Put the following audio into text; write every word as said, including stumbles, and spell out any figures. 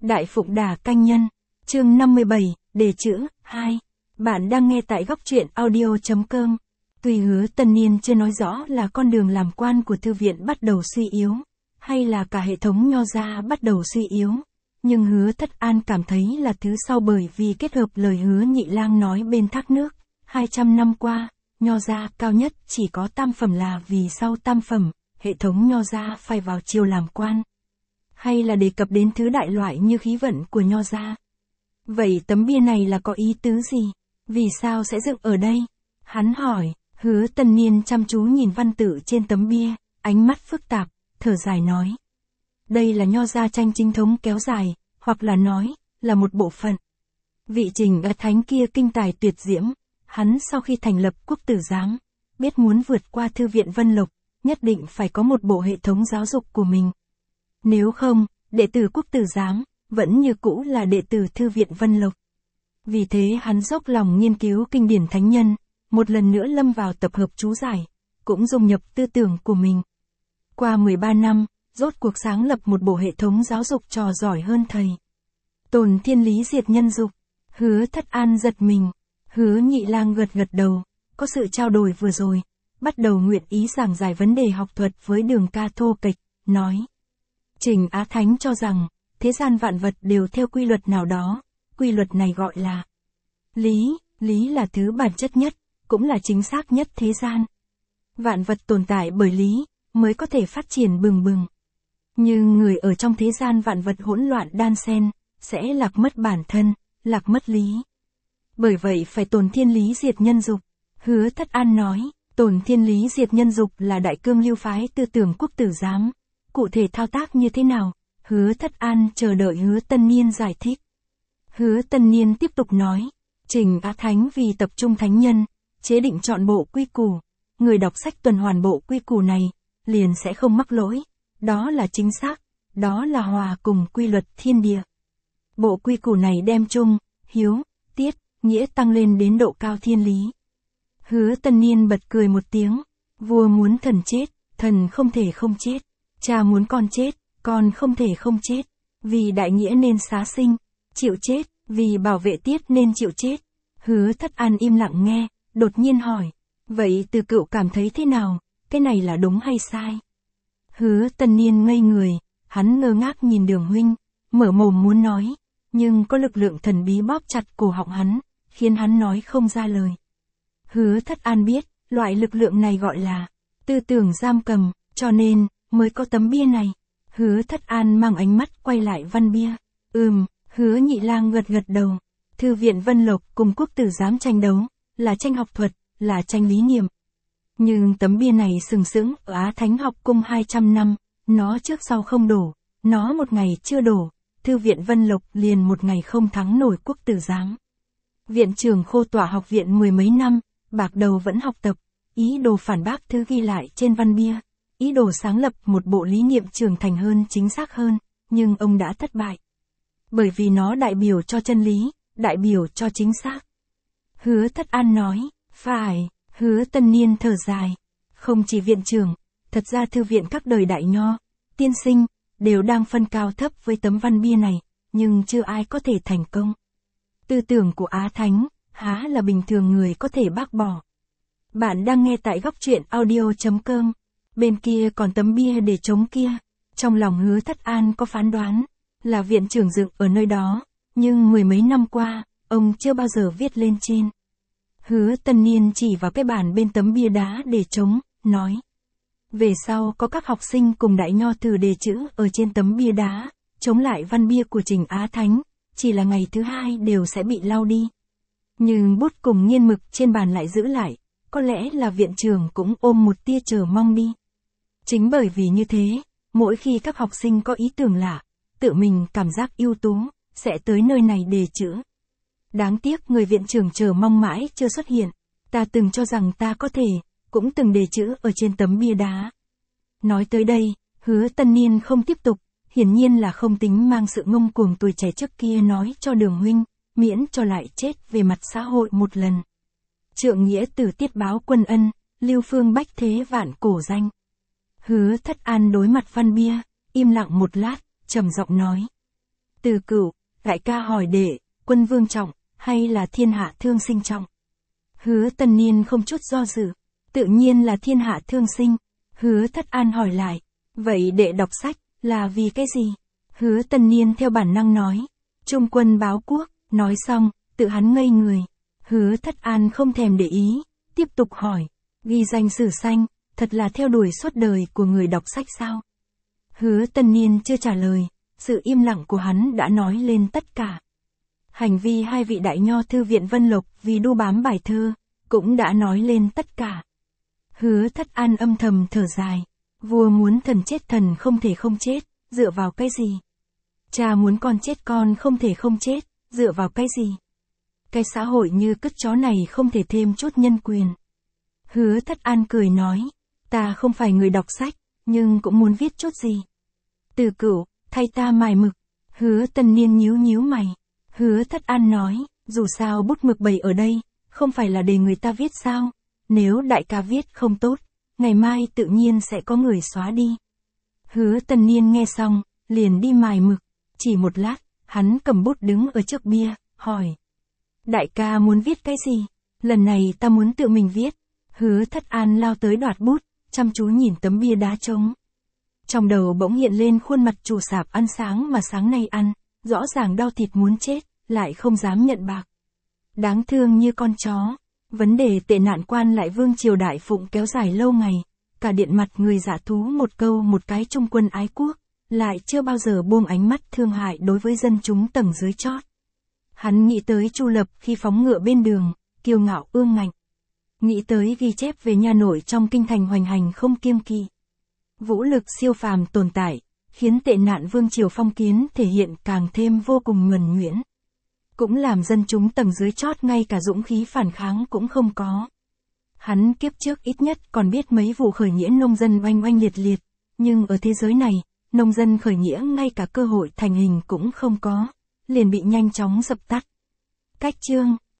Đại Phụng Đà Canh Nhân, chương năm mươi bảy, đề chữ, hai. Bạn đang nghe tại góc truyện audio chấm com. Tuy Hứa Tân Niên chưa nói rõ là con đường làm quan của thư viện bắt đầu suy yếu, hay là cả hệ thống Nho gia bắt đầu suy yếu, nhưng Hứa Thất An cảm thấy là thứ sau, bởi vì kết hợp lời Hứa Nhị Lang nói bên thác nước, hai trăm năm qua, Nho gia cao nhất chỉ có tam phẩm, là vì sau tam phẩm, hệ thống Nho gia phải vào triều làm quan. Hay là đề cập đến thứ đại loại như khí vận của Nho gia. Vậy tấm bia này là có ý tứ gì? Vì sao sẽ dựng ở đây? Hắn hỏi. Hứa Tân Niên chăm chú nhìn văn tự trên tấm bia, ánh mắt phức tạp, thở dài nói. Đây là Nho gia tranh chính thống kéo dài, hoặc là nói, là một bộ phận. Vị Trình Á Thánh kia kinh tài tuyệt diễm, hắn sau khi thành lập Quốc Tử Giám, biết muốn vượt qua Thư viện Vân Lộc, nhất định phải có một bộ hệ thống giáo dục của mình. Nếu không, đệ tử Quốc Tử Giám, vẫn như cũ là đệ tử Thư viện Vân Lộc. Vì thế hắn dốc lòng nghiên cứu kinh điển thánh nhân, một lần nữa lâm vào tập hợp chú giải, cũng dung nhập tư tưởng của mình. Qua mười ba năm, rốt cuộc sáng lập một bộ hệ thống giáo dục trò giỏi hơn thầy. Tồn thiên lý diệt nhân dục. Hứa Thất An giật mình. Hứa Nhị Lang gật gật đầu, có sự trao đổi vừa rồi, bắt đầu nguyện ý giảng giải vấn đề học thuật với Đường Ca thô kệch, nói. Trình Á Thánh cho rằng, thế gian vạn vật đều theo quy luật nào đó, quy luật này gọi là lý, lý là thứ bản chất nhất, cũng là chính xác nhất thế gian. Vạn vật tồn tại bởi lý, mới có thể phát triển bừng bừng. Nhưng người ở trong thế gian vạn vật hỗn loạn đan xen, sẽ lạc mất bản thân, lạc mất lý. Bởi vậy phải tồn thiên lý diệt nhân dục. Hứa Thất An nói, tồn thiên lý diệt nhân dục là đại cương lưu phái tư tưởng Quốc Tử Giám. Cụ thể thao tác như thế nào? Hứa Thất An chờ đợi Hứa Tân Niên giải thích. Hứa Tân Niên tiếp tục nói, Trình Á Thánh vì tập trung thánh nhân, chế định chọn bộ quy củ, người đọc sách tuần hoàn bộ quy củ này, liền sẽ không mắc lỗi, đó là chính xác, đó là hòa cùng quy luật thiên địa. Bộ quy củ này đem chung, hiếu, tiết, nghĩa tăng lên đến độ cao thiên lý. Hứa Tân Niên bật cười một tiếng, vua muốn thần chết, thần không thể không chết, cha muốn con chết, con không thể không chết, vì đại nghĩa nên xá sinh, chịu chết, vì bảo vệ tiết nên chịu chết. Hứa Thất An im lặng nghe, đột nhiên hỏi, vậy Từ Cựu cảm thấy thế nào, cái này là đúng hay sai? Hứa Tân Niên ngây người, hắn ngơ ngác nhìn Đường huynh, mở mồm muốn nói, nhưng có lực lượng thần bí bóp chặt cổ họng hắn, khiến hắn nói không ra lời. Hứa Thất An biết, loại lực lượng này gọi là tư tưởng giam cầm, cho nên mới có tấm bia này. Hứa Thất An mang ánh mắt quay lại văn bia. Ừm, Hứa Nhị Lang gật gật đầu. Thư viện Vân Lộc cùng Quốc Tử Giám tranh đấu, là tranh học thuật, là tranh lý niệm. Nhưng tấm bia này sừng sững ở Á Thánh học cung hai trăm năm, nó trước sau không đổ, nó một ngày chưa đổ, Thư viện Vân Lộc liền một ngày không thắng nổi Quốc Tử Giám. Viện trưởng Khô Tỏa học viện mười mấy năm, bạc đầu vẫn học tập, ý đồ phản bác thứ ghi lại trên văn bia, ý đồ sáng lập một bộ lý niệm trưởng thành hơn, chính xác hơn, nhưng ông đã thất bại. Bởi vì nó đại biểu cho chân lý, đại biểu cho chính xác. Hứa Thất An nói, phải. Hứa Tân Niên thở dài. Không chỉ viện trưởng, thật ra thư viện các đời đại nho, tiên sinh, đều đang phân cao thấp với tấm văn bia này, nhưng chưa ai có thể thành công. Tư tưởng của Á Thánh, há là bình thường người có thể bác bỏ. Bạn đang nghe tại góc truyện audio chấm com. Bên kia còn tấm bia để trống kia. Trong lòng Hứa Thất An có phán đoán, là viện trưởng dựng ở nơi đó, nhưng mười mấy năm qua, ông chưa bao giờ viết lên trên. Hứa Tân Niên chỉ vào cái bàn bên tấm bia đá để trống, nói. Về sau có các học sinh cùng đại nho thử đề chữ ở trên tấm bia đá, chống lại văn bia của Trình Á Thánh, chỉ là ngày thứ hai đều sẽ bị lau đi. Nhưng bút cùng nghiên mực trên bàn lại giữ lại, có lẽ là viện trưởng cũng ôm một tia chờ mong đi. Chính bởi vì như thế, mỗi khi các học sinh có ý tưởng lạ, tự mình cảm giác ưu tú, sẽ tới nơi này đề chữ. Đáng tiếc người viện trưởng chờ mong mãi chưa xuất hiện, ta từng cho rằng ta có thể, cũng từng đề chữ ở trên tấm bia đá. Nói tới đây, Hứa Tân Niên không tiếp tục, hiển nhiên là không tính mang sự ngông cuồng tuổi trẻ trước kia nói cho Đường huynh, miễn cho lại chết về mặt xã hội một lần. Trượng nghĩa tử tiết báo quân ân, lưu phương bách thế vạn cổ danh. Hứa Thất An đối mặt văn bia, im lặng một lát, trầm giọng nói. Từ Cửu, đại ca hỏi đệ, quân vương trọng, hay là thiên hạ thương sinh trọng? Hứa Tần Niên không chút do dự, tự nhiên là thiên hạ thương sinh. Hứa Thất An hỏi lại, vậy đệ đọc sách, là vì cái gì? Hứa Tần Niên theo bản năng nói, trung quân báo quốc, nói xong, tự hắn ngây người. Hứa Thất An không thèm để ý, tiếp tục hỏi, ghi danh sử sanh, thật là theo đuổi suốt đời của người đọc sách sao? Hứa Tần Niên chưa trả lời, sự im lặng của hắn đã nói lên tất cả. Hành vi hai vị đại nho thư viện Vân Lộc vì đu bám bài thơ, cũng đã nói lên tất cả. Hứa Thất An âm thầm thở dài, vua muốn thần chết thần không thể không chết, dựa vào cái gì? Cha muốn con chết con không thể không chết, dựa vào cái gì? Cái xã hội như cứt chó này không thể thêm chút nhân quyền. Hứa Thất An cười nói, ta không phải người đọc sách, nhưng cũng muốn viết chút gì. Từ Cửu, thay ta mài mực. Hứa Tần Niên nhíu nhíu mày. Hứa Thất An nói, dù sao bút mực bày ở đây, không phải là để người ta viết sao? Nếu đại ca viết không tốt, ngày mai tự nhiên sẽ có người xóa đi. Hứa Tần Niên nghe xong, liền đi mài mực. Chỉ một lát, hắn cầm bút đứng ở trước bia, hỏi. Đại ca muốn viết cái gì? Lần này ta muốn tự mình viết. Hứa Thất An lao tới đoạt bút, chăm chú nhìn tấm bia đá trống. Trong đầu bỗng hiện lên khuôn mặt chủ sạp ăn sáng mà sáng nay ăn, rõ ràng đau thịt muốn chết, lại không dám nhận bạc. Đáng thương như con chó. Vấn đề tệ nạn quan lại vương triều đại phụng kéo dài lâu ngày, cả điện mặt người giả thú một câu một cái trung quân ái quốc, lại chưa bao giờ buông ánh mắt thương hại đối với dân chúng tầng dưới chót. Hắn nghĩ tới Chu Lập khi phóng ngựa bên đường, kiêu ngạo ương ngạnh. Nghĩ tới ghi chép về nha nội trong kinh thành hoành hành không kiêng kỵ. Vũ lực siêu phàm tồn tại, khiến tệ nạn vương triều phong kiến thể hiện càng thêm vô cùng nhuần nhuyễn. Cũng làm dân chúng tầng dưới chót ngay cả dũng khí phản kháng cũng không có. Hắn kiếp trước ít nhất còn biết mấy vụ khởi nghĩa nông dân oanh oanh liệt liệt, nhưng ở thế giới này, nông dân khởi nghĩa ngay cả cơ hội thành hình cũng không có, liền bị nhanh chóng dập tắt. Cách chương